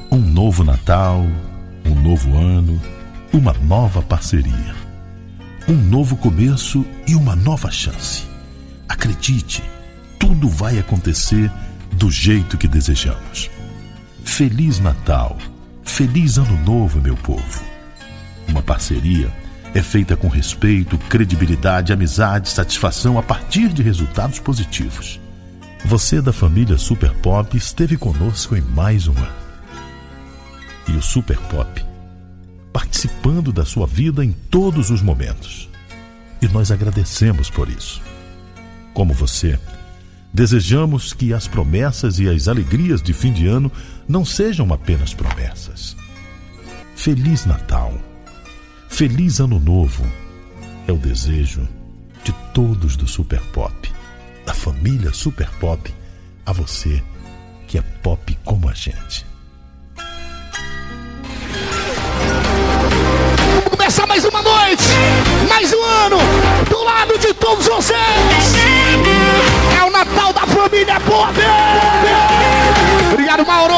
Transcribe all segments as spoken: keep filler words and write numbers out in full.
Um novo Natal, um novo ano, uma nova parceria. Um novo começo e uma nova chance. Acredite, tudo vai acontecer do jeito que desejamos. Feliz Natal, feliz Ano Novo, meu povo. Uma parceria é feita com respeito, credibilidade, amizade, satisfação a partir de resultados positivos. Você da família Super Pop esteve conosco em mais um ano. E o Super Pop participando da sua vida em todos os momentos. E nós agradecemos por isso. Como você, desejamos que as promessas e as alegrias de fim de ano não sejam apenas promessas. Feliz Natal, feliz Ano Novo é o desejo de todos do Super Pop, da família Super Pop, a você que é pop como a gente. Vamos começar mais uma noite, mais um ano, do lado de todos vocês. É o Natal da família Pop. Obrigado, Mauro.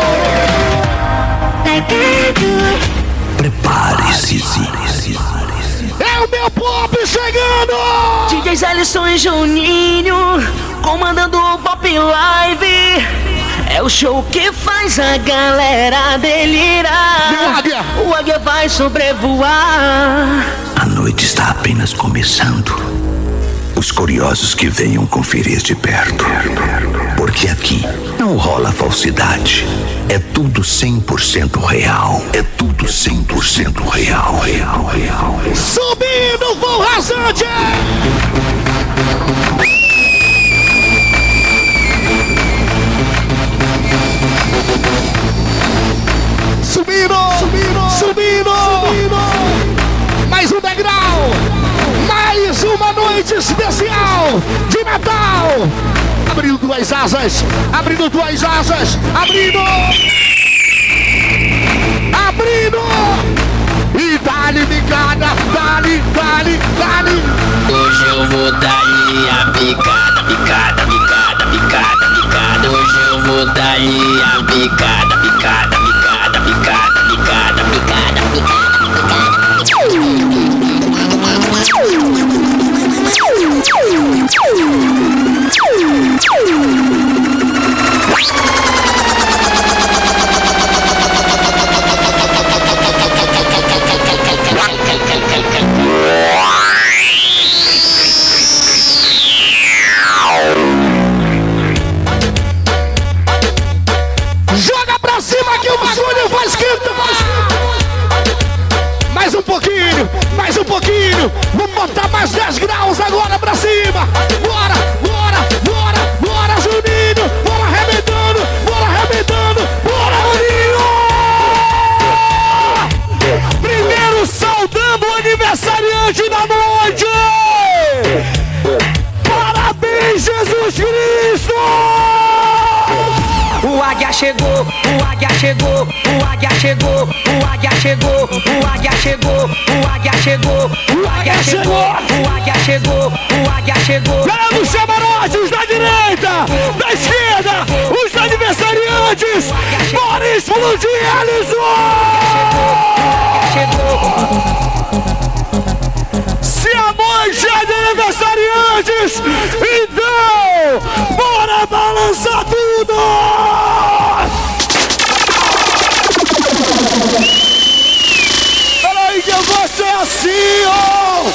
Prepare-se. É o meu Pop chegando. D Js Alisson e Juninho comandando o Pop Live. É o show que faz a galera delirar. Águia. O Águia vai sobrevoar. A noite está apenas começando. Os curiosos que venham conferir de perto. Porque aqui não rola falsidade. É tudo cem por cento real. É tudo cem por cento real, real, real. Subindo o voo rasante. Subindo, subindo, subindo, subindo. Mais um degrau. Mais uma noite especial de Natal. Abrindo duas asas, abrindo duas asas, abrindo, abrindo. E dá-lhe picada, dá-lhe, dá-lhe, dá-lhe. Hoje eu vou dar-lhe a picada, picada, picada, picada, picada. Hoje eu vou dar-lhe a picada, picada, picada, picada, picada, picada, picada, picada. Joga pra cima que o bagulho vai esquentar. Mais um pouquinho, mais um pouquinho. Vamos botar mais dez graus agora pra cima. Bora, bora, bora, bora, Juninho. Bora arrebentando, bora arrebentando. Bora, Juninho. Primeiro saudando o aniversariante da noite. Parabéns, Jesus Cristo. O Águia chegou, o Águia chegou, o Águia chegou, o Águia chegou, o Águia chegou, o Águia chegou, o Águia chegou, o Águia chegou, o Águia chegou. Galera dos camarotes da direita, da esquerda, os aniversariantes, bora explodir, Alisson! Se a noite é de aniversariantes, então, bora balançar tudo! Peraí que eu vou ser assim, ó!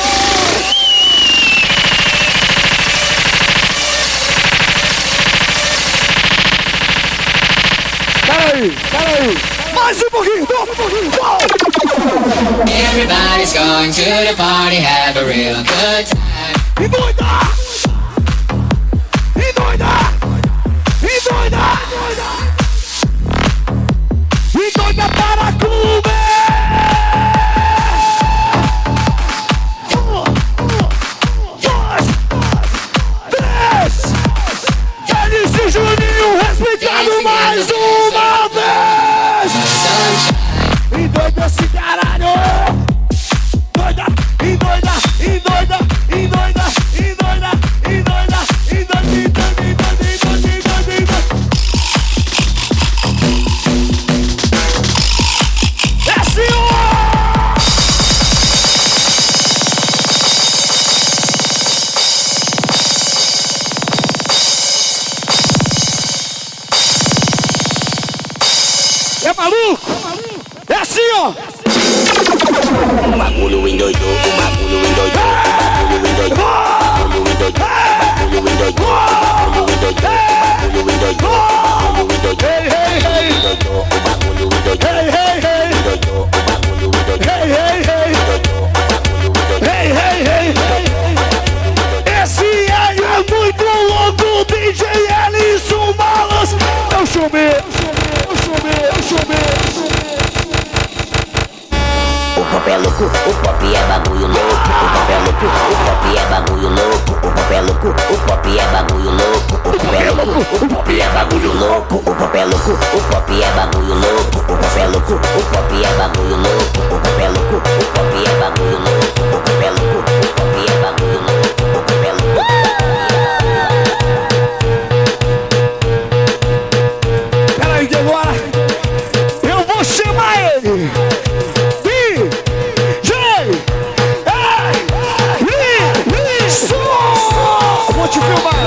Peraí, peraí! Mais um pouquinho, um pouquinho! Everybody's going to the party, have a real good time. E doida! E doida! E doida! E doida para comer! Um, dois, três! Elis e Juninho respeitando mais uma vez! E doida esse caralho! Doida! E doida! E doida! E doida! E doida! E doida! E doida! E doida! E doida! E doida! E doida! maluco? É assim, ó. O bagulho endoidou, o bagulho endoidou, o bagulho endoidou, o bagulho endoidou, o bagulho endoidou, o bagulho endoidou, o bagulho endoidou, o bagulho endoidou, o bagulho endoidou, Hey, hey, hey. endoidou, o bagulho endoidou, Hey, hey, hey. endoidou, o bagulho endoidou. Hey, hey, hey. Esse aí é muito louco, D J Ellison Malas. Eu chamei, eu chamei, eu chamei, eu chamei. O pop é louco, o pop é bagulho louco. O pop é louco, o pop é bagulho louco. O pop é louco, o pop é bagulho louco. O pop é louco, o pop é bagulho louco. O pop é louco, o pop é bagulho louco. O pop é louco, o pop é bagulho louco. O pop é louco, o pop é bagulho louco. O pop é louco, o pop é bagulho louco. O pop é louco. Peraí que agora eu vou chamar ele. Vou te filmar,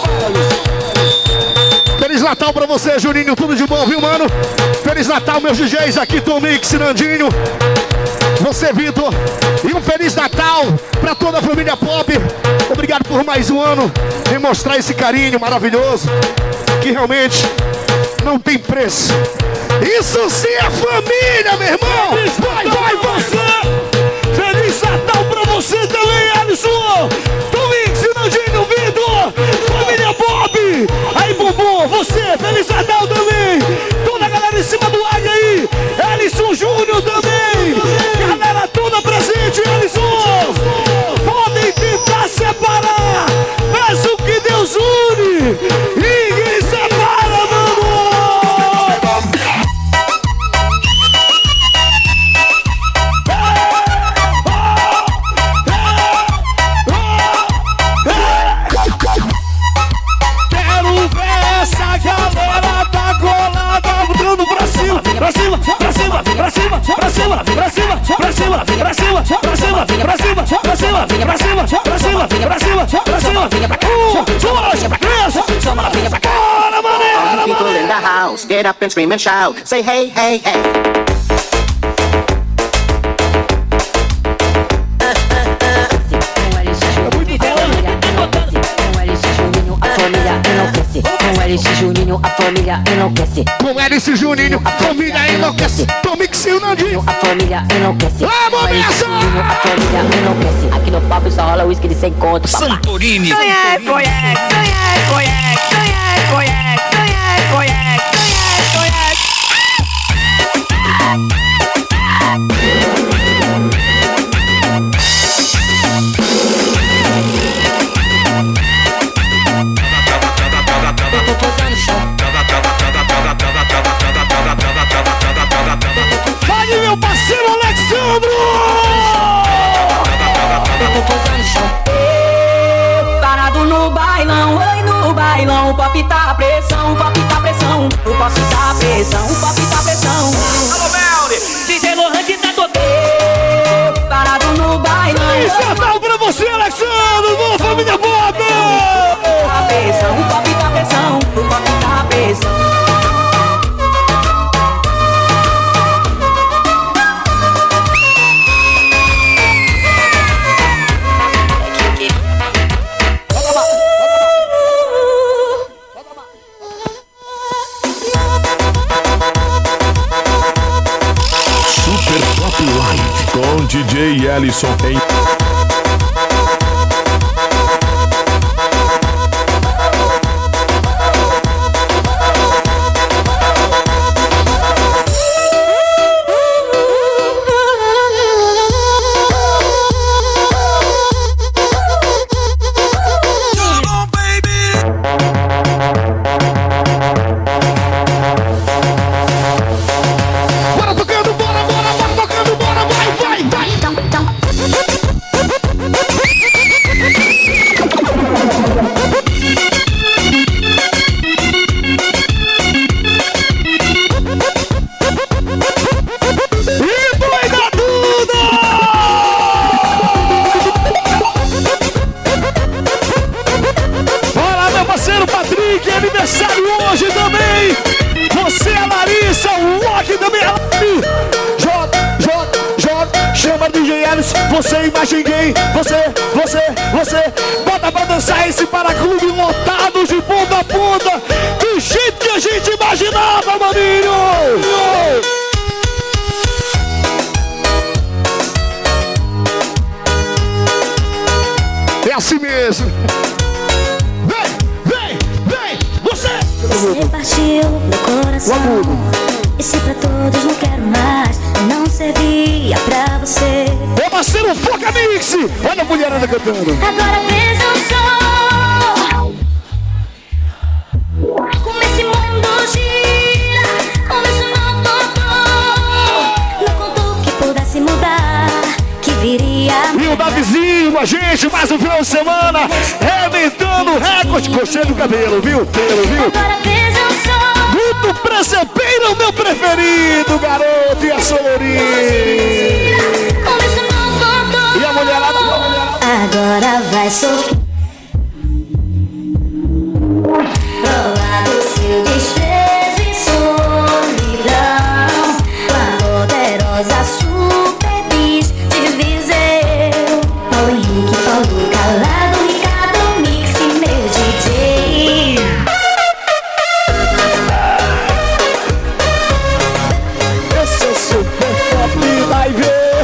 Feliz Natal pra você, Juninho, tudo de bom, viu, mano? Feliz Natal, meus D Js aqui, Tom Mix, Nandinho. Você, Vitor. E um Feliz Natal pra toda a família Pop. Obrigado por mais um ano em mostrar esse carinho maravilhoso que realmente não tem preço. Isso sim é família, meu irmão! Vai, vai, você! Feliz Natal pra você também, Alisson! Tom Mix, Nandinho, Vitor! Família Pop! Aí, Bumbum, você! Feliz Natal também! Toda a galera em cima do águia aí! Alisson Júnior também! Galera toda presente, Alisson! Podem tentar separar! Mas o que Deus une! Ninguém separa, mano! Pra cima, pra cima, pra cima, pra cima, pra cima, pra cima, pra cima, pra cima, pra cima, pra cima, pra cima, pra cima, pra cima, pra cima, pra cá, um, dois, três, chama a vinha pra cá, bora, maneira, People in the house, get up and scream and shout. Say hey, hey, hey. Com L X Juninho, a família enlouquece. Com L X Juninho, a família enlouquece. Tom Mix e o Nandinho, a família enlouquece. Vamos nessa! A família enlouquece. Aqui no papo só rola whisky de sem conto. Santorini. Conhece, conhece, conhece, conhece, conhece, conhece, conhece, conhece, conhece. Fale, meu parceiro Alexandro! Parado no bailão, oi no bailão. O pop tá pressão, o pop tá pressão. O pop tá pressão, o pop tá pressão. Alô, Melly. D J Lohan que tá tocando. Parado no bailão. Isso é Natal pra você, Alexandro! Boa família Pop! Tá pressão, o pop tá pressão. O pop tá pressão. Com D J Ellison em Bora tocando, bora, bora, bora tocando, bora, vai, vai, vai! E doida tudo! Olá, meu parceiro Patrick, aniversário hoje também! Você, a Larissa, o Loki também para D J Ellis. Você e mais ninguém. Você, você, você. Bota pra dançar esse para-clube lotado de ponta a ponta. Do jeito que a gente imaginava, maninho. É assim mesmo. Vem, vem, vem. Você. Você partiu meu coração. E se pra todos não quero mais, não servia pra você. Ô parceiro, Foca Mix. Olha a mulherada cantando. Agora veja o sol. Como esse mundo gira, como isso não contou. Não contou que pudesse mudar, que viria. E o Davizinho, a gente, mais um final de semana, reventando recorde, coxinha do cabelo, viu? Pelo, viu? Agora veja o sol. Muito Presepeiro, meu preferido, garoto, e a Solorinha. Como isso não contou. E a mulherada, a mulherada. Agora vai sofrer. Provar do seu desprezo e solidão. Com a poderosa superbis de Viseu. Paulo Henrique, Paulo Calado, Ricardo Mix e meu D J. Esse é super top, vai ver.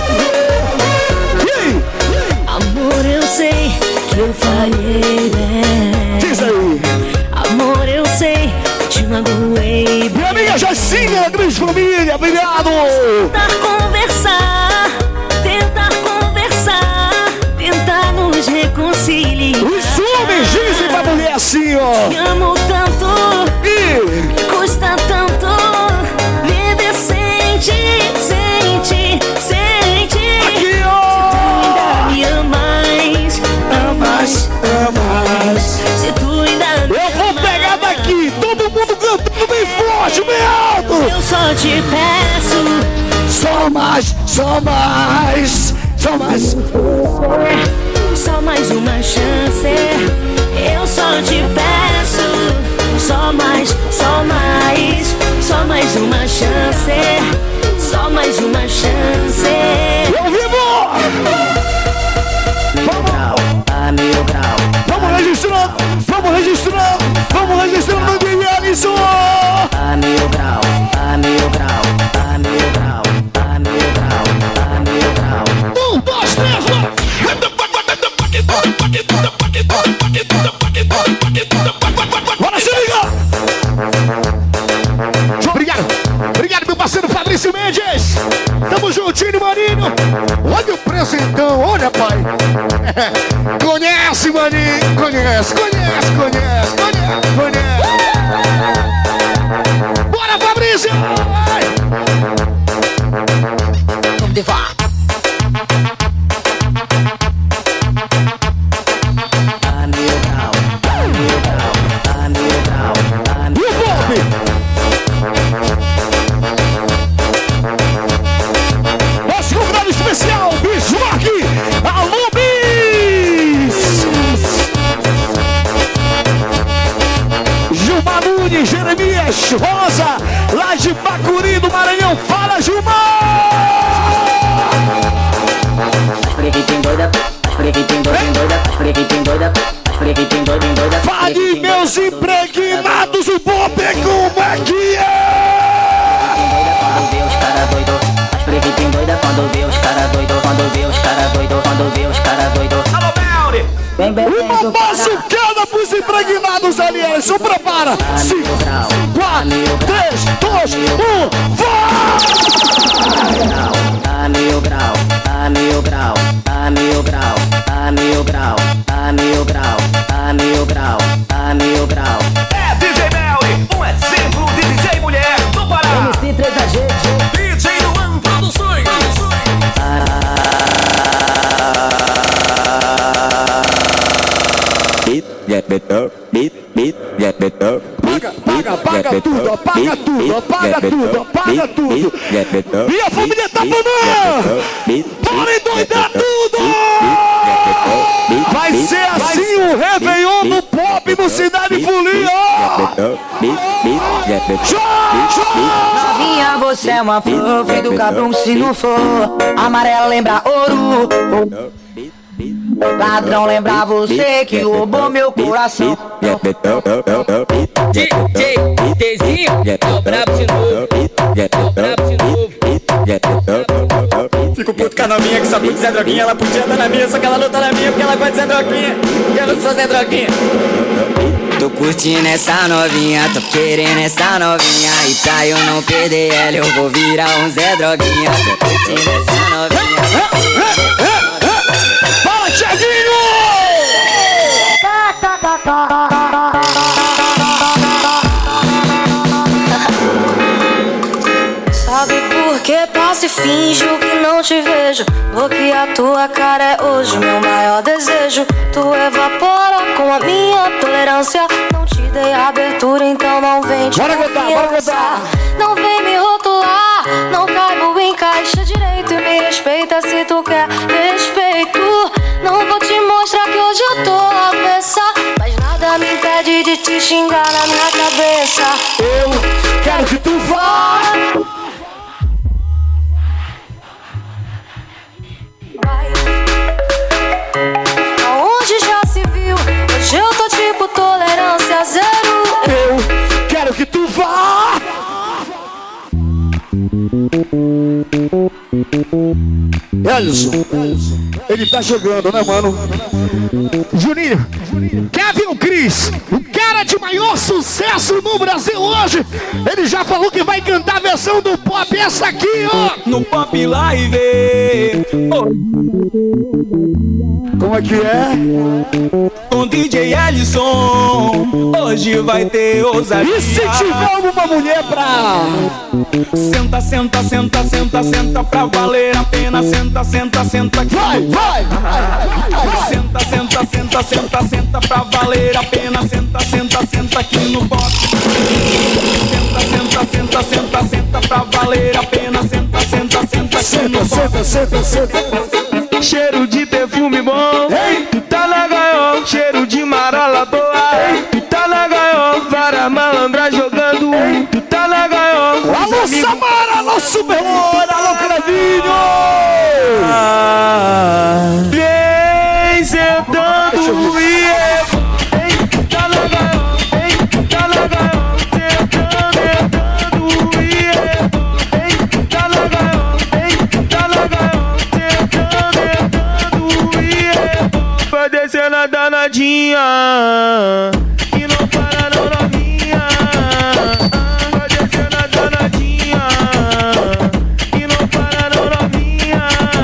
Amor, eu sei que eu falhei, né? Diz aí. Amor, eu sei que te magoei. Minha amiga Jacinha, grande família, obrigado. Tentar conversar, tentar conversar, tentar nos reconciliar. Os homens dizem pra mulher assim, ó. Te amo tanto, E me custa tanto viver sem ti, sem ti, sem ti. aqui, Tu ó. ainda me amas, amas, amas. Se tu ainda me Eu vou pegar daqui, todo mundo cantando bem forte, bem alto. eu só te peço. Só mais, só mais, só mais. Só mais uma chance, eu só te peço. Só mais, só mais, só mais uma chance. Só mais uma chance. Eu vivo! Vamos, A mil grau. vamos registrando, vamos registrando, vamos registrando o D J Alisson. A mil grau. A mil grau. A mil grau. A mil grau. A mil grau. Um, dois, três, vai. Bora se ligar! Obrigado, obrigado meu parceiro Fabrício Mendes. Tamo juntinho, maninho. Olha o presentão, olha pai. Conhece, maninho, conhece, conhece, conhece, conhece, conhece. Bora, Fabrício! Vai. Vamos levar. A mil grau. A mil grau. A mil grau. A E mil o Bob? Nosso convidado especial, Bismarck! Alô, Bis! Gilmar Nunes, Jeremias Rosa, lá de Bacuri do Maranhão. Fala, Gilmar! As preguitem doida. As preguitem doida. As preguitem doida. As preguitem doida. doida. Fale, meus impregnados, o Bob, como é que é? Quando vê os cara doido. As preguitem doida. Quando vê os cara doido. Quando vê os cara doido. Quando vê os cara doido. Alô, Belly! Vem, vem, vem. Uma bazucada pros impregnados ali, Alisson, prepara! cinco, quatro, três, dois, um, vai! A mil grau, a mil grau, a mil grau, a mil grau, a mil grau, a mil grau, a mil grau. É D J Melly, um exemplo de D J mulher do Pará. M C três A G, D J Luan Produções. Beat, get better, beat, beat, get better. Apaga, apaga, apaga tudo, apaga tudo, apaga tudo, apaga tudo. Minha família tá banana! Bora endoidar tudo! Vai ser assim o Réveillon no Pop no Cidade Folia! Novinha, você você é uma flor, feito cabrão se não for. Amarelo lembra ouro, ladrão lembra você que roubou meu coração. D J Tzinho, tô brabo de novo, tô brabo de novo. Fico puto com a novinha que só curte Zé Droguinha. Ela podia estar na minha, só que ela não tá na minha porque ela gosta de Zé Droguinha. E eu não sou Zé Droguinha. Tô curtindo essa novinha, tô querendo essa novinha. E pra eu não perder ela eu vou virar um Zé Droguinha. Tô curtindo essa novinha. Fala, Thiaguinho! Sabe por que passo e finjo que não te vejo? Porque a tua cara é hoje meu maior desejo. Tu evapora com a minha tolerância. Não te dei abertura, então não vem te bora contar, bora contar. Não vem me rotular, não caibo em caixa direito. E me respeita se tu quer respeito. Não vou te mostrar que hoje eu tô avessa, mas nada me impede de te xingar na minha cabeça. Eu quero que tu vá. Aonde já se viu? Hoje eu tô tipo tolerância zero. Eu quero que tu vá. Elson, ele tá jogando, né, mano? Juninho, Kevin o Cris, o cara de maior sucesso no Brasil hoje. Ele já falou que vai cantar a versão do pop, essa aqui, ó. No Pop Live. Como é que é? Com D J Ellison, hoje vai ter ousadia. E se tiver alguma mulher pra... Senta, senta, senta, senta, senta pra valer a pena. Senta, senta, senta aqui. Vai, vai! Senta, senta, senta, senta, senta pra valer a pena. Senta, senta, senta aqui no box. Senta, senta, senta, senta, senta pra valer a pena. Senta, senta, senta aqui no box. Senta, senta, senta, senta. Cheiro de perfume bom, ei, tu tá na gaiola. Cheiro de marola boa, ei, tu tá na gaiola. Vara malandra jogando, ei, tu tá na gaiola. Alô, Samara, alô, Superlor, alô, Clevinho. Ah, vem sentando e ei, tu tá na gaiola, ei, tu tá na gaiola. Sentando, sentando e ei, tu tá na gaiola, ei, tu tá na gaiola. Vai descer na danadinha e não para não novinha. Vai descer na danadinha e não para não novinha.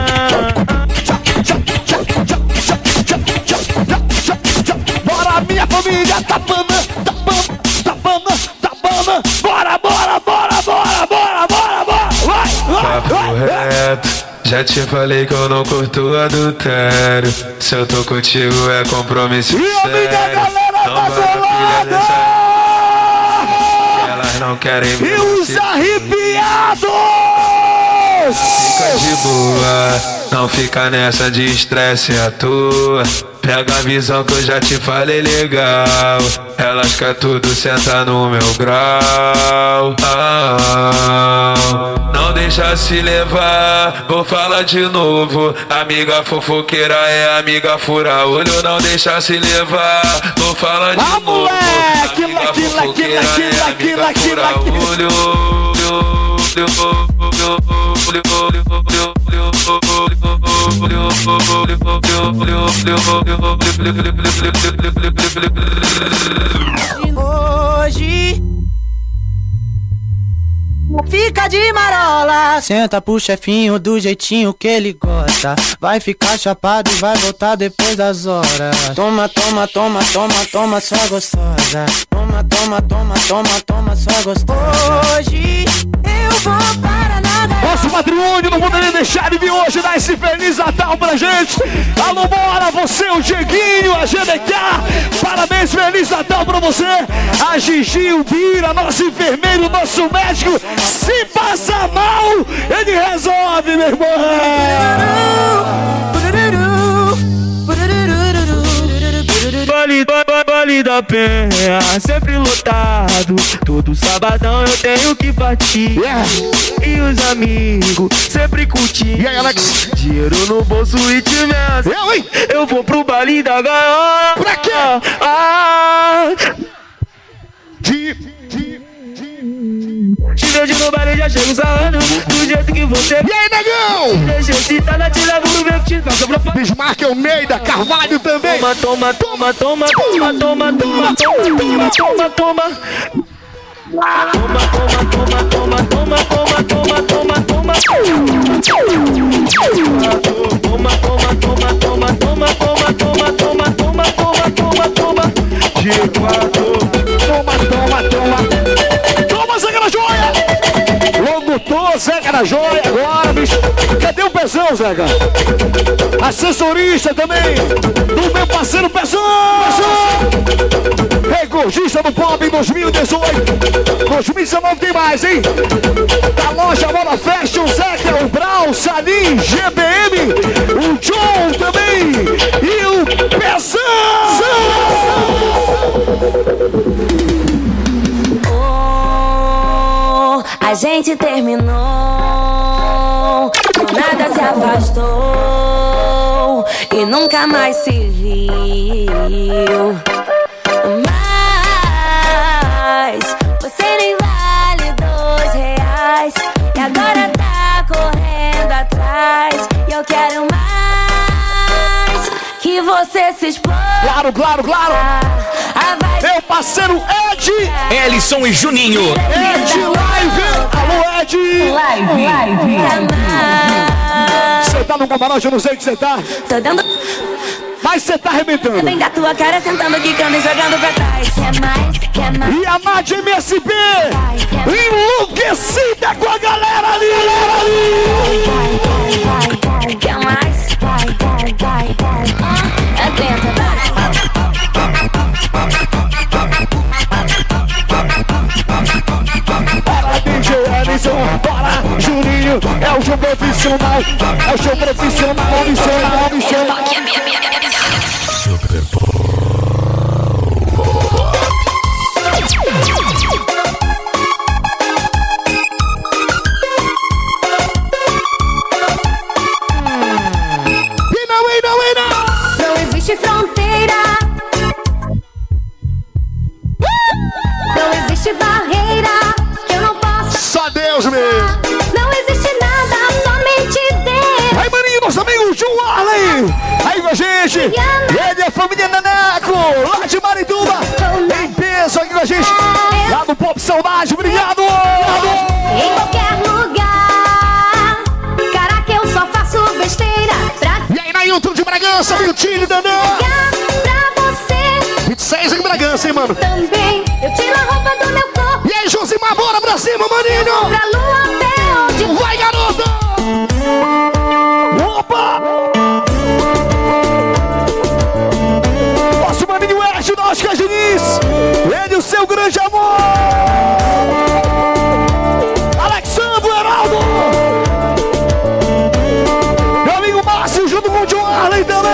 Bora, minha família, tapana, tapana, tapana, tapana. Bora, bora, bora, bora, bora, bora, bora. Vai, vai, Papo reto, já te falei que eu não curto adultério. Se eu tô contigo é compromisso e sério. E a galera não tá colada. Elas não querem ver. E os arrepiados. Fica de boa, não fica nessa de estresse à toa. Pega a visão que eu já te falei legal. Elas quer tudo sentar no meu grau. Ah, não deixa se levar, vou falar de novo. Amiga fofoqueira é amiga fura olho. Não deixa se levar, vou falar de ah, novo. Moleque, amiga laque, fofoqueira laque, é laque, amiga laque, fura laque. olho. Hoje fica de marola. Senta pro chefinho do jeitinho que ele gosta. Vai ficar chapado e vai voltar depois das horas. Toma, toma, toma, toma, toma, sua gostosa. Toma, toma, toma, toma, toma, sua gostosa. Hoje eu vou para nada. Nosso patrimônio não poderia deixar de vir hoje dar esse Feliz Natal pra gente. Alô, bora, você, o Dieguinho, a G D K. Parabéns, Feliz Natal pra você. A Gigi, o Bira, nosso enfermeiro, nosso médico. Se passa mal, ele resolve, meu irmão. Vale Vale da Penha, sempre lotado. Todo sabadão eu tenho que partir. Yeah. E os amigos sempre curtindo. E aí, Alex? Dinheiro no bolso e tivesse. Eu, hein? Eu vou pro baile da gaiola. Pra quê? Ah, De, de, te vejo no baile, já chego sarrando do jeito que você. E aí, negão? Deixa eu citar, te levo no meu que te faça pra... Bismarck Almeida, Carvalho também. Toma, toma, toma, toma, toma, toma, toma, toma, toma, toma, toma. Toma, toma, toma, toma, toma, toma, toma, toma, toma. Toma, toma, toma, toma, toma, toma, toma, toma, toma, toma, toma, toma. De quatro. Toma, toma, toma. Toma, Zeca da Joia. Locutor, Zeca da Joia agora, bicho. Cadê o Pezão, Zeca? Assessorista também do meu parceiro Pezão. Pezão. Recordista do Pop em dois mil e dezoito. dois mil e dezenove tem mais, hein? Da loja Moda Fashion, Zeca, o Brau, Salim, G B M, o John também e o Pezão. Oh, a gente terminou, nada se afastou e nunca mais se viu. Mas você nem vale dois reais e agora tá correndo atrás. E eu quero mais que você se explore. Claro, claro, claro. Meu parceiro Ed, Ellison e Juninho. Ed Live. Alô, Ed. Live, live. Você tá no camarote, eu não sei o que você tá. Tô dando. Mas você tá arrebentando. Vem da tua cara sentando, quicando e jogando pra trás. Quer mais, quer mais. E a Mad M S P enlouquecida com a galera ali. Quer mais? Aguenta, vai. Bora, D J Ellison, bora, Juninho. É o show profissional. É o show profissional, profissional, profissional. Super Não existe fronteira. Não existe barreira que eu não possa. Só Deus mesmo. Não existe nada, somente Deus. Aí, maninho, nosso amigo João Arley. Aí com a gente. Ele é a família Naneco, lá de Marituba. Em peso aqui com a gente. Lá do Pop Saudade, obrigado. Em qualquer lugar. Caraca, eu só faço besteira pra... E aí, Nailton de Bragança, meu tio, Danã. Pra você. vinte e seis em Bragança, hein, mano. Também, eu tiro a roupa do meu corpo. E aí, Josimar, bora pra cima, maninho. Pra lua até onde... Vai, garoto. Opa. Nosso maninho Ed, nós que é Diniz. Ele, o seu grande amor. Alexandre Heraldo. Meu amigo Márcio, junto com o John Arley também.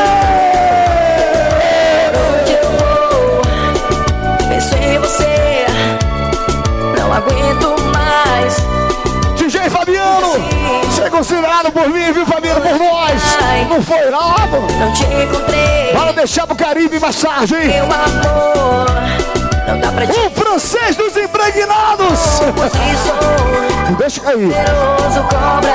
Onde eu vou, penso em você, não aguento mais. D J Fabiano, você é considerado por mim, viu, Fabiano, por nós. Não foi nada. Não te encontrei. Bora deixar pro Caribe mais tarde, hein? Meu amor, não dá pra te... O francês dos impregnados. Deixa cair. Poderoso cobra.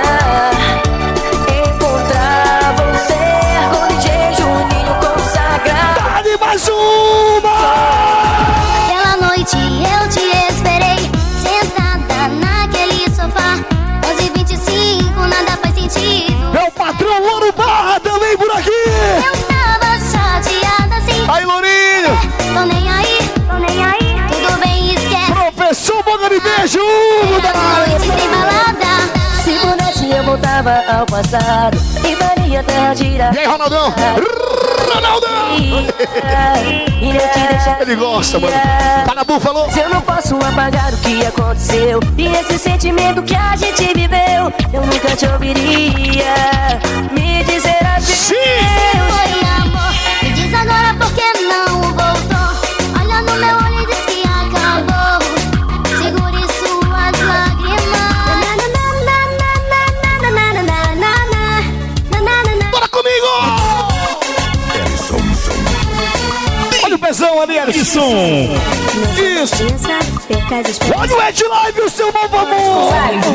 Encontrar você com D J Juninho consagrado. Dá-lhe mais uma. Aquela noite eu te esperei, sentada naquele sofá. onze e vinte e cinco, nada faz sentido. Meu patrão Louro Barra também por aqui. Eu tava chateada assim. Aí, Lourinho. Tô nem aí, tô nem aí. Tudo bem, esquece. Professor Boca de Beijo. Noite tem balada. Se pudesse eu voltava ao passado e faria terra girar. E aí, Ronaldão? Ronaldão! E eu te deixar. Ele gosta, mano. Panabu falou. Se eu não posso apagar o que aconteceu e esse sentimento que a gente viveu, eu nunca te ouviria me dizer adeus. Sim! Foi amor, me diz agora por que não voltou? Olha no meu olho e diz que acabou. Segure suas lágrimas. Bora comigo! Olha o pezão ali, Alisson. Isso. Olha o Ed Live, o seu novo amor.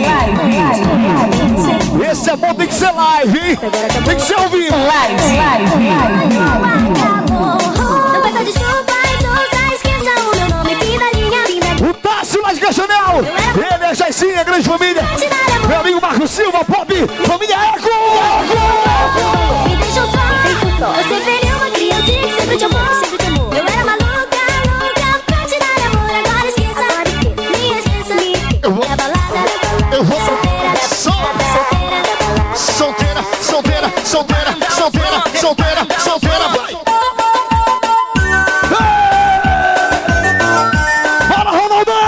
Esse amor tem que ser live, hein? Tem que ser ao vivo. Live, live, não peça desculpas, ouça, esqueça o meu nome. Vida linha, vida. O Tássio lá de Castanel. Ele é Jaicinha, grande família. Meu amigo Marco Silva, Pop, família Eco. Me deixou só. Você feriu uma criança que sempre te amou. Eu era maluca, louca pra te dar amor. Agora esqueça, me esqueça. Eu vou, é a balada, eu vou. solteira, solteira, solteira, solteira, solteira, solteira, solteira, vai. Bora, Ronaldão!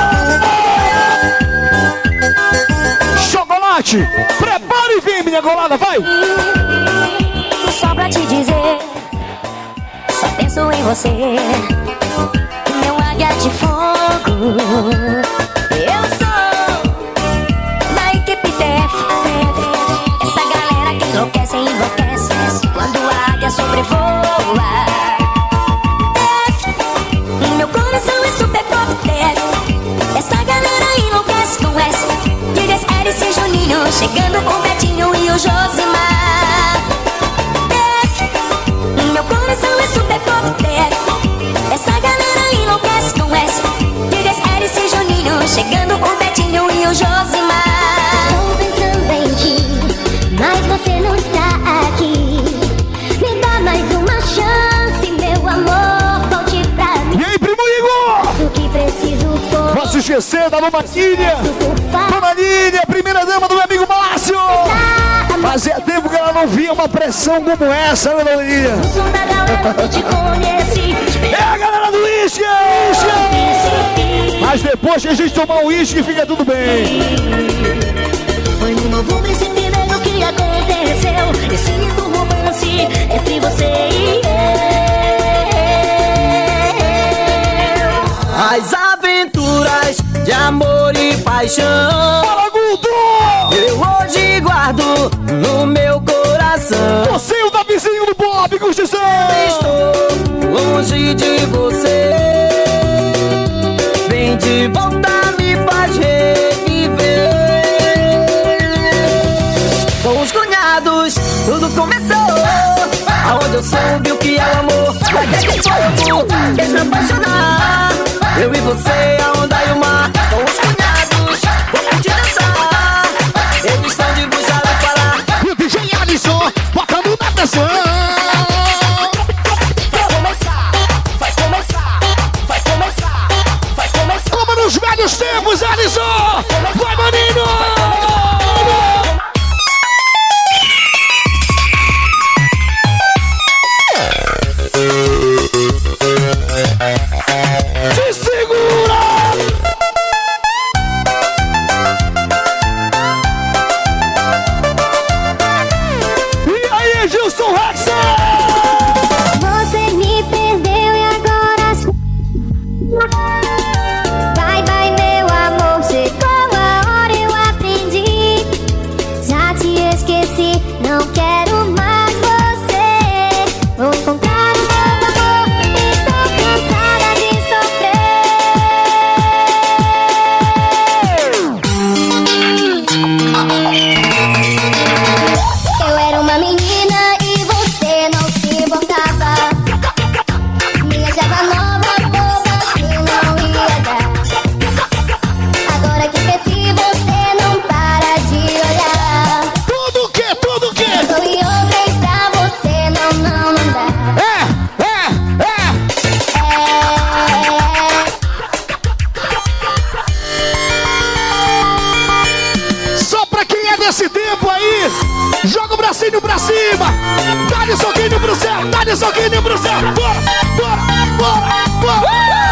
Chocolate, prepare e vem, minha golada, vai. Só pra te dizer, só penso em você. Meu águia de fogo. Eu sou da equipe T F. Essa galera que enlouquece, enlouquece quando a águia sobrevoa. F, meu coração é super pop. T F, essa galera enlouquece com S. Digas Eric e Juninho, chegando com o Betinho e o Josimar. Meu coração é super pop. Essa galera enlouquece com S. Digas Eric e Juninho, chegando com o Betinho e o Josimar. Estou pensando em ti, mas você não está aqui. Me dá mais uma chance, meu amor, volte pra mim. E aí, primo Igor? O que preciso for. Posso esquecer da Dona Lília. Dona Lília, primeira dama do meu amigo Márcio. Fazia tempo que ela não via uma pressão como essa, né, Dona Lília? O som da galera que te conhece. É a galera do uísque! Mas depois que a gente tomar um uísque, fica tudo bem. Foi no novo príncipe negro que aconteceu. Esse lindo romance entre você e eu. As aventuras de amor e paixão. Fala, Guto! Eu hoje guardo no meu coração. Você e o Davizinho do Bob, Constituição! Estou longe de você. Vem de volta, me faz reviver. Com os cunhados, tudo começou. Aonde eu soube o que é o amor. Daquele fogo, quer me apaixonar. Eu e você, a onda e o mar. Com os cunhados, vamos te dançar. Eles estão de bucha lá falar. E o D J Alisson, botando na pressão. Vai começar, vai começar, vai começar, vai começar. Como nos velhos tempos, Alisson! Vai, maninho! Se segura! E aí, Gilson Rexa? Você me perdeu e agora vai, vai, meu amor. Chegou a hora, eu aprendi. Já te esqueci, não quero mais você. Vou encontrar um novo amor. Estou cansada de sofrer. Eu era uma menina e você não se importava. Me achava nova, boba, e não ia dar. Agora que cresci, você não para de olhar. Tudo que, tudo que? Tô em outra e pra você não, não, não dá. É, é, é! É. Só pra quem é desse tempo aí, joga o bracinho pra cima. Dá-lhe soquinho pro céu, dá-lhe soquinho pro céu. Bora, bora, bora, bora.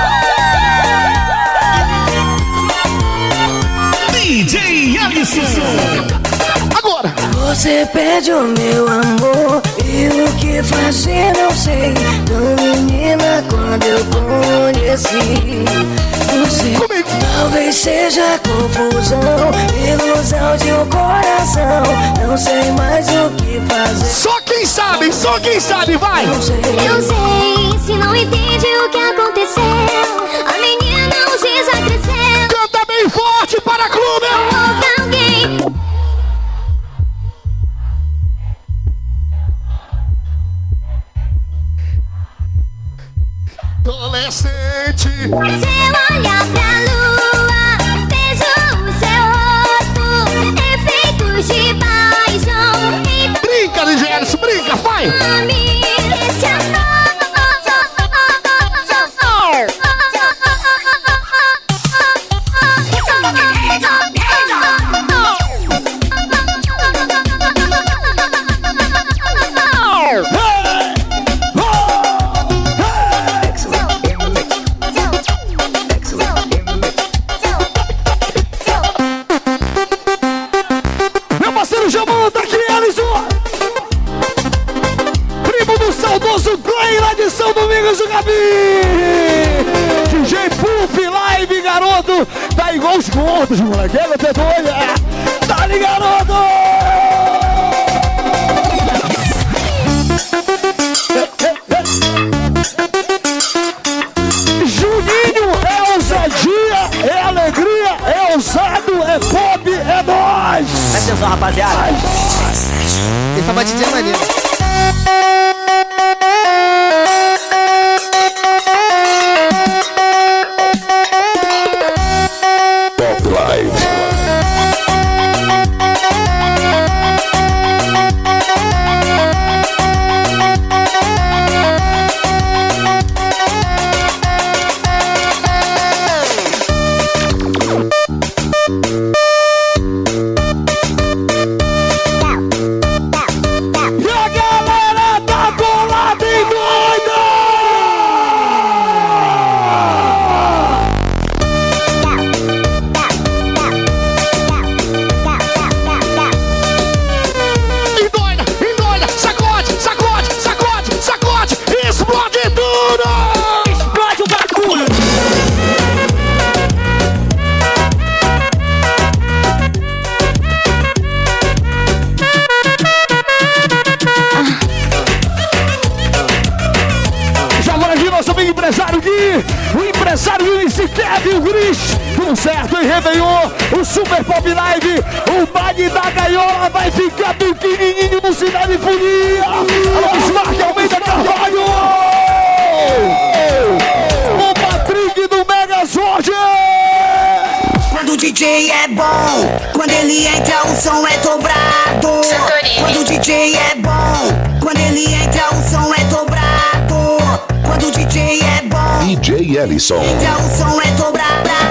D J Alisson. Agora. Você pede o meu amor e E o que fazer não sei. Tão menina quando eu conheci você. Comigo. Talvez seja confusão, ilusão de um coração. Não sei mais o que fazer. Só quem sabe, só quem sabe, vai. Não sei. Eu sei, se não entende o que aconteceu, a menina não precisa crescer. Canta bem forte para clube. Ouve alguém. Adolescente. Seu olhar pra lua, vejo o seu rosto, efeitos de paixão. Brinca, D J Ellison, brinca, vai. Esse amor. Meu parceiro Jamão tá aqui, Ellison. Primo do saudoso Clay lá de São Domingos do Gabi. D J Puff Live, garoto. Tá igual os gordos, moleque. Ele é doido. Tá ali, garoto. Juninho é ousadia, é alegria, é ousado, é pop, é nóis! Presta atenção, rapaziada. Essa batidinha é maneira. Pop Live. E a galera tá bolada e doida! E doida, e doida, sacode, sacode, sacode, sacode, explode tudo! Explode o bagulho! Já agora aqui nosso amigo empresário Gui, o empresário M C Kevin, o Gris, tudo certo em Réveillon, o Super Pop Live, o baile da gaiola vai ficar pequenininho no Cidade Folia. Alô, Smart Almeida Carvalho! O Patrick do Megazord! Quando o D J é bom, quando ele entra o som é dobrado. Quando o D J é bom, quando ele entra o som é dobrado. Quando o D J é bom, D J Ellison. entra o som é dobrado.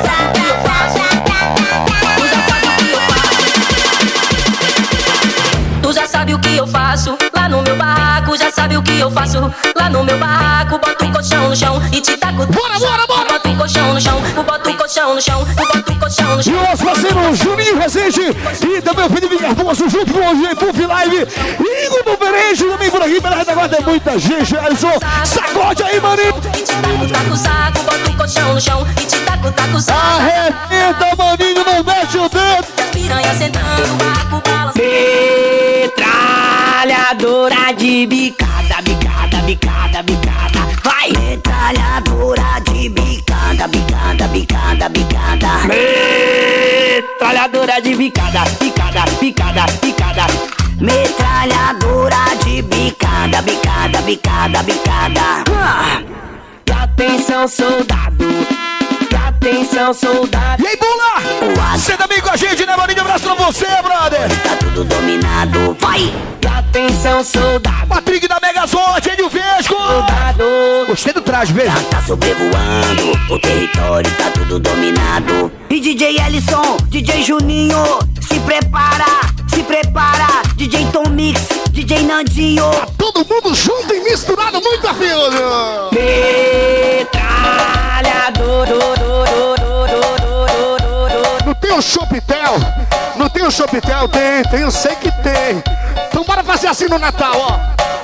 Tu já sabe o que eu faço lá no meu barraco, já sabe o que eu faço lá no meu barraco. Boto um colchão no chão e te taco. Bora, bora, bora! Boto um colchão no chão, boto um colchão no chão, boto um colchão no E chão. o nosso parceiro Juninho Resende e também o Felipe Cardoso junto com o D J Puff Live e o Boverejo também por aqui pela retaguarda. Tem muita gente, Ellison. Sacode aí, maninho! E te taco, taco saco, boto um colchão no chão e te taco, taco saco. Arrebenta, maninho, não mete o dedo! As piranha sentando, o barco balançando. Metralhadora de bicada, bicada, bicada, bicada. Vai! Metralhadora de bicada, bicada, bicada, bicada. Metralhadora de bicada, bicada, bicada, bicada. Metralhadora de bicada, bicada, bicada, bicada. Ah. Atenção, soldado. Atenção, soldado. E aí, Bula? Você também com a gente, né, maninho? Abraço pra você, brother! Tá tudo dominado, vai! Atenção, soldado. Patrick da Megazord, Enio Vesco! Soldado. Gostei do traje, velho. Tá sobrevoando, o território tá tudo dominado. E D J Ellison, D J Juninho, se prepara, se prepara. D J Tom Mix, D J Nandinho. Tá todo mundo junto e misturado, muito afino. Metralhador. Não tem o Chopitel? Não tem o Chopitel? Tem, tem, eu sei que tem. Então bora fazer assim no Natal, ó.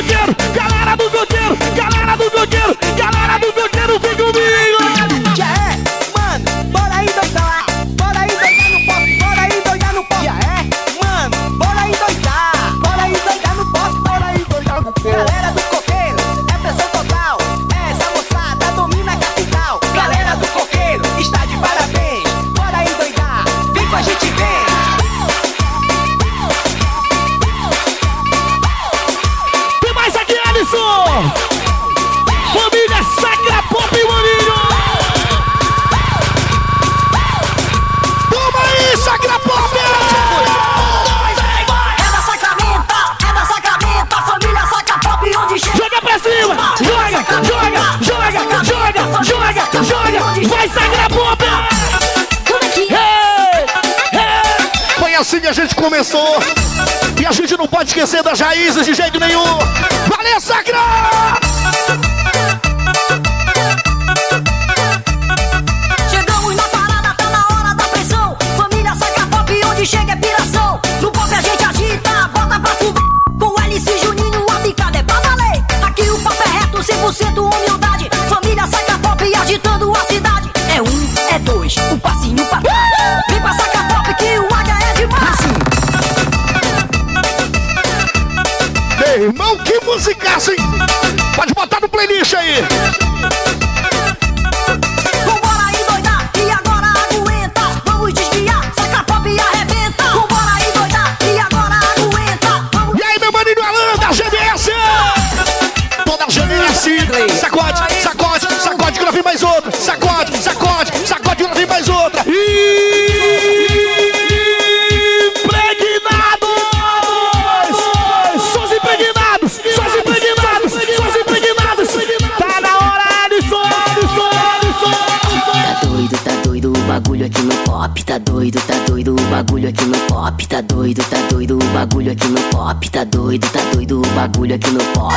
Gogueiro, galera do Gogueiro, galera do Gogueiro, galera do Gogueiro, vem comigo! Já é, mano, bora aí doidar, bora aí doidar no pop, bora aí doidar no pop. Já é, mano, bora aí doidar, bora aí doidar no pop, bora aí doidar no pop. Galera do Coqueiro, é pressão total, essa moçada domina a capital. Galera do Coqueiro, está de parabéns, bora aí doidar, vem com a gente ver. Tem mais aqui, Alisson! Família Sacra Pop, maninho! Toma aí, Sacra Pop! É da Sacramento, é da Sacramento, a família Sacra Pop onde chega. Joga pra cima! Joga, joga, joga, joga, joga, joga! Vai, Sacra Pop! Hey, hey. Foi assim que a gente começou. E a gente não pode esquecer das raízes de jeito nenhum. Valeu, Sacra! Chegamos na parada, tá na hora da pressão. Família Sacra Pop, onde chega é piração. No pop a gente agita, bota pra fuder. Com L C Juninho, a picada é pra valer. Aqui o papo é reto, cem por cento humildade. Família Sacra Pop agitando a cidade. É um, é dois, um passinho pra trás. Vem pra Sacra Pop que o H é demais. Meu irmão, que musicaço, hein? Pode botar no playlist aí. Vambora aí doidar, e agora aguenta. Vamos desviar, Sacra Pop arrebenta. Vambora aí doidar, e agora aguenta. Vamos... E aí, meu maninho Alan da G D S. Toda a G D S. Sacode, sacode, sacode que não vem mais outra. Sacode, sacode, sacode que não vem mais outra. Bagulho aqui no pop, tá doido, tá doido, o bagulho aqui no pop, tá doido, tá doido, o bagulho aqui no pop, tá doido, tá doido, o bagulho aqui no pop.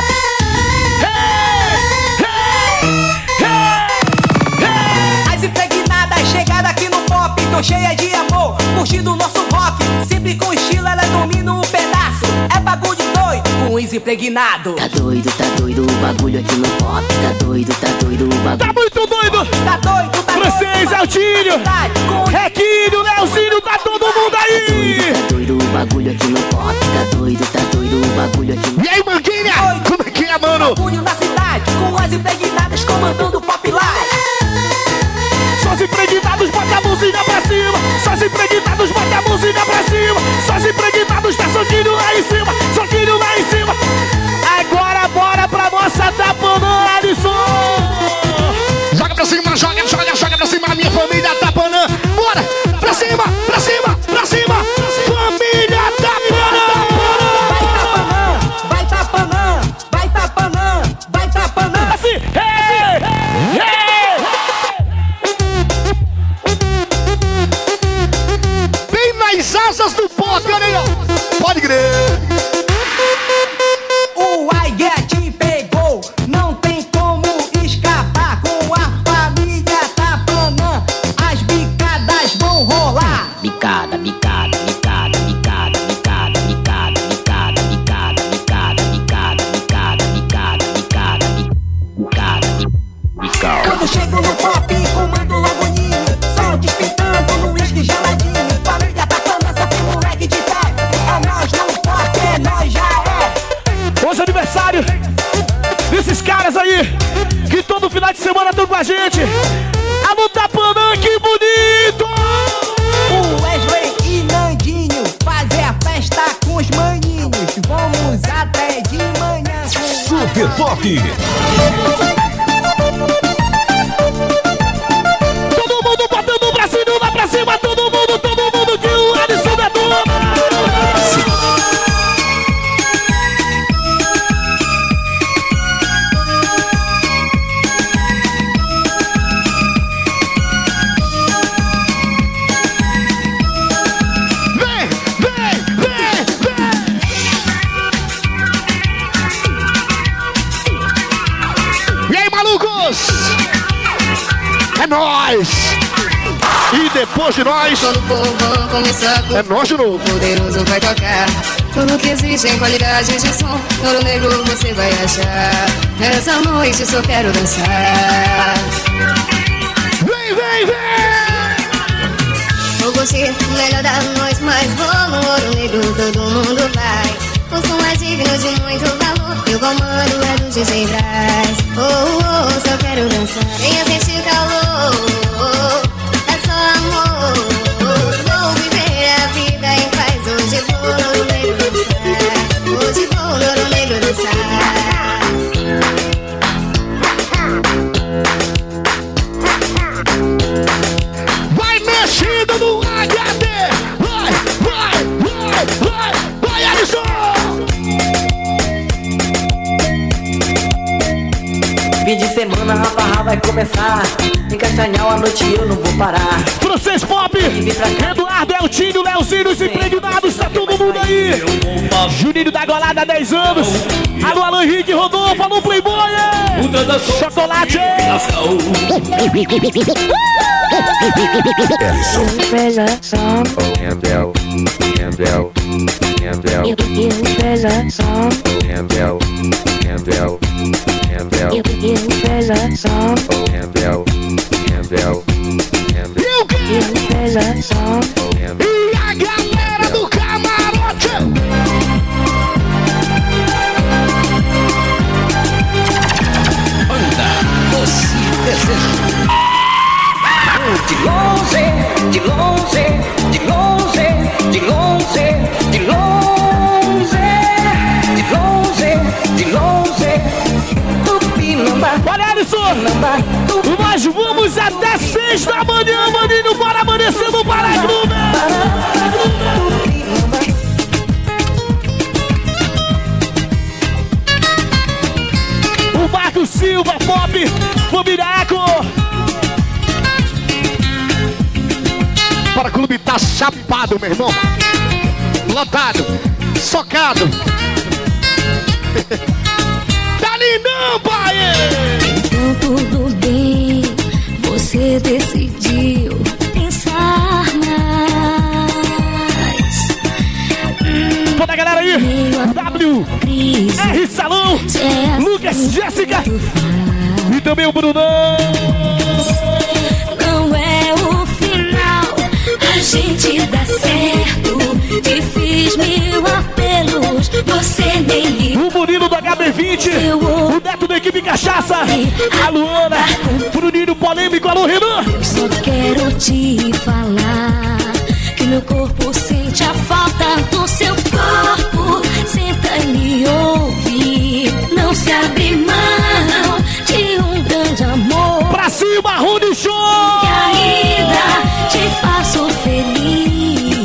As impregnadas chegaram aqui no pop, tô cheia de amor, curtindo o nosso rock, sempre com estilo, ela domina um pedaço, é bagulho doido, com os impregnados. Tá doido, tá doido, o bagulho aqui no pop, tá doido, tá doido, o bagulho. Tá muito doido! Tá doido, tá Francês, Altinho, Requinho, Leozinho, tá todo mundo aí! Tá doido, tá doido, o bagulho aqui no pop, tá doido, tá doido, o bagulho aqui no... E aí, Manguinha? Como é que é, mano? Bagulho na cidade, com as impregnadas comandando o pop live. Só os impregnados, bota a música pra cima. Só os impregnados, bota a música pra cima. Só os impregnados, tá soquinho lá em cima. Soquinho lá em cima. Agora bora pra moça da Panã, Alisson. Joga pra cima, joga, joga, joga pra cima. Minha família da Panã. Bora, pra cima, pra cima, pra cima. Família da Panã. Vai tá Panã, vai tá Panã, vai tá Panã. Assim, hey, hey. Bem nas asas do pop, olha aí, ó. Pode crer. O Águia te pegou, não tem como escapar. Com a família Tapanã, as bicadas vão rolar. Bicada, bicada, bicada, bicada, bicada, bicada, bicada, bicada, bicada, bicada, bicada, bicada, bicada, bicada, bicada. Quando chego no pop, comando logo ninho, som despintando no uísque geladinho. Família Tapanã, sempre moleque de pé. É nós no pop, é nós já é. Hoje é aniversário desses caras aí que todo final de semana estão com a gente. Alô Tapanã, que bonito! O Wesley e Nandinho fazer a festa com os maninhos. Vamos até de manhã. Super Pop. Todo mundo botando o bracinho lá pra cima. Todo mundo, todo mundo que o Alisson da turma. É nóis! E depois de nós, quando o povo começar, é nós de novo. O poderoso vai tocar. Tudo que existe em qualidade de som, ouro negro você vai achar. Nessa noite eu só quero dançar. Vem, vem, vem! Vou curtir o melhor da noite, mas vou no ouro negro, todo mundo vai. O som é digno de muito valor, e o comando é do D J Brás. Oh, oh, oh, só quero dançar. Venha sentir calor, é só amor. Vou viver a vida em paz, hoje vou no ouro negro dançar. Hoje vou no ouro negro dançar. Vai mexendo no H D! Vai, vai, vai, vai, vai, Alisson! Fim de semana, a farra vai começar. Em Castanhal a noite eu não vou parar. Francês Pop, Eduardo, Eltinho, Leozinho, os impregnados, tá todo mundo aí. Juninho da Golada, dez anos. Alô, Alan Henrique, Rodolfo, alô, Playboy. Chocolate. Campbell, Campbell, Campbell, Campbell, Campbell, Campbell, Campbell, Campbell, Campbell. E a galera do camarote. Anda, doce desejo. De longe, de longe, de longe, de longe, de longe, de longe, de longe. Tupinambá. Olha, Alisson, nós vamos até seis da manhã, maninho, bora amanhecer no Paraguba. O Marco Silva, Pop, Fubiraco. Para o clube tá chapado, meu irmão. Lotado, socado. Tá lindão, pai! Então tudo bem, você decidiu pensar mais. Toda a galera aí, W, R Salão, Lucas, Jéssica e também o Brunão. Não é o final, a gente dá certo. Te fiz mil apelos, você nem liga. O Murilo do H B vinte, o Neto da equipe Cachaça, a Luana, Bruninho polêmico, alô Renan. Eu só quero te falar que meu corpo sente a falta do seu corpo. Senta e me ouve, não se abre mão de um grande amor. Pra cima, Rony Show! Que ainda te faço feliz.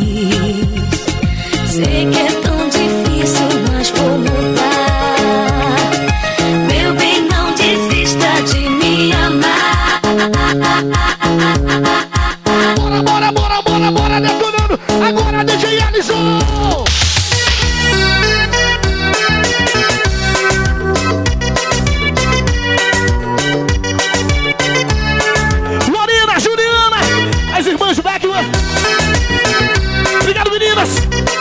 Sei que é tão difícil, mas vou mudar. Meu bem, não desista de me amar. Bora, bora, bora, bora, bora, detonando. Agora D J Alisson. Lorena, Juliana, as irmãs Beckman. Obrigado, meninas.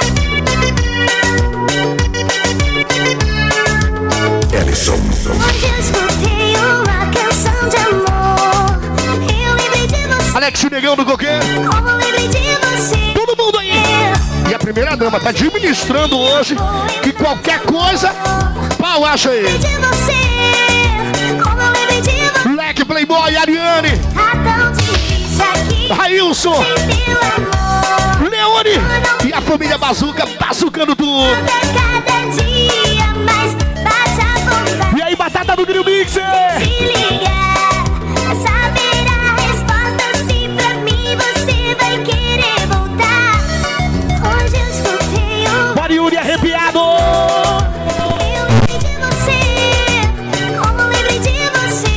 Ellison. Hoje eu escutei uma canção de amor. Eu lembrei de você. Alex Negão do Coqueiro. Como lembrei de você. Todo mundo aí. E a primeira dama tá administrando hoje que qualquer coisa, pau acha aí. De você. Como eu lembrei de você. Leque, Playboy, Ariane. Tá tão difícil aqui. Railson. Sem teu amor. Leone. E a família Bazuca, bazucando tudo. Cada dia mais bate a vontade. E aí, batata do Grill Mixer. Se ligar, saber a resposta. Se pra mim você vai querer voltar. Hoje eu escutei um. Mariuri arrepiado. Eu lembrei de você. Como lembrei de você.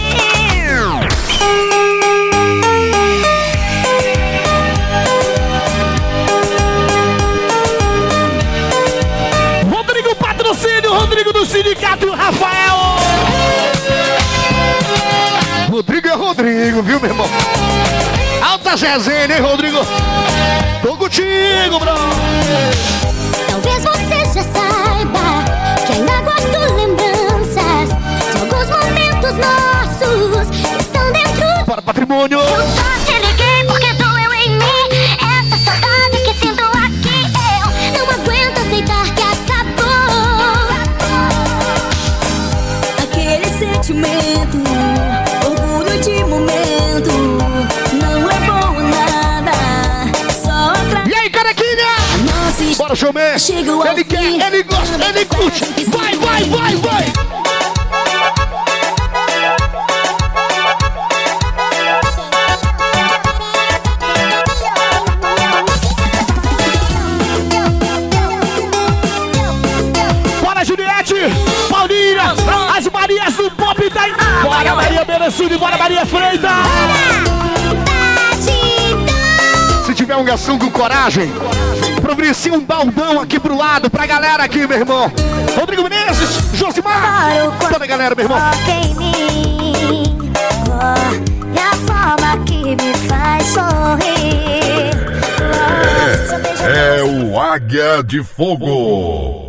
Rodrigo Patrocínio, Rodrigo do Sindicato, Rafael. Rodrigo é Rodrigo, viu, meu irmão? Alta resenha, hein, Rodrigo? Tô contigo, bro. Talvez você já Júnior. Eu só te liguei porque doeu em mim. Essa saudade que sinto aqui. Eu não aguento aceitar que acabou. Aquele sentimento, orgulho de momento, não levou a nada. Só pra... E aí, carequinha? Bora, showman. Ele quer, ele gosta, ele curte. Vai, vai, vai, vai. Bora, Juliette, Paulinha, as Marias do Pop tá aí. Bora, Maria Berecini, bora, Maria Freitas. Se tiver um garçom com coragem, providencie um baldão aqui pro lado, pra galera aqui, meu irmão. Rodrigo Menezes, Josimar, toda a galera, meu irmão. Em mim, oh, é a forma que me faz sorrir. É, é o Águia de Fogo.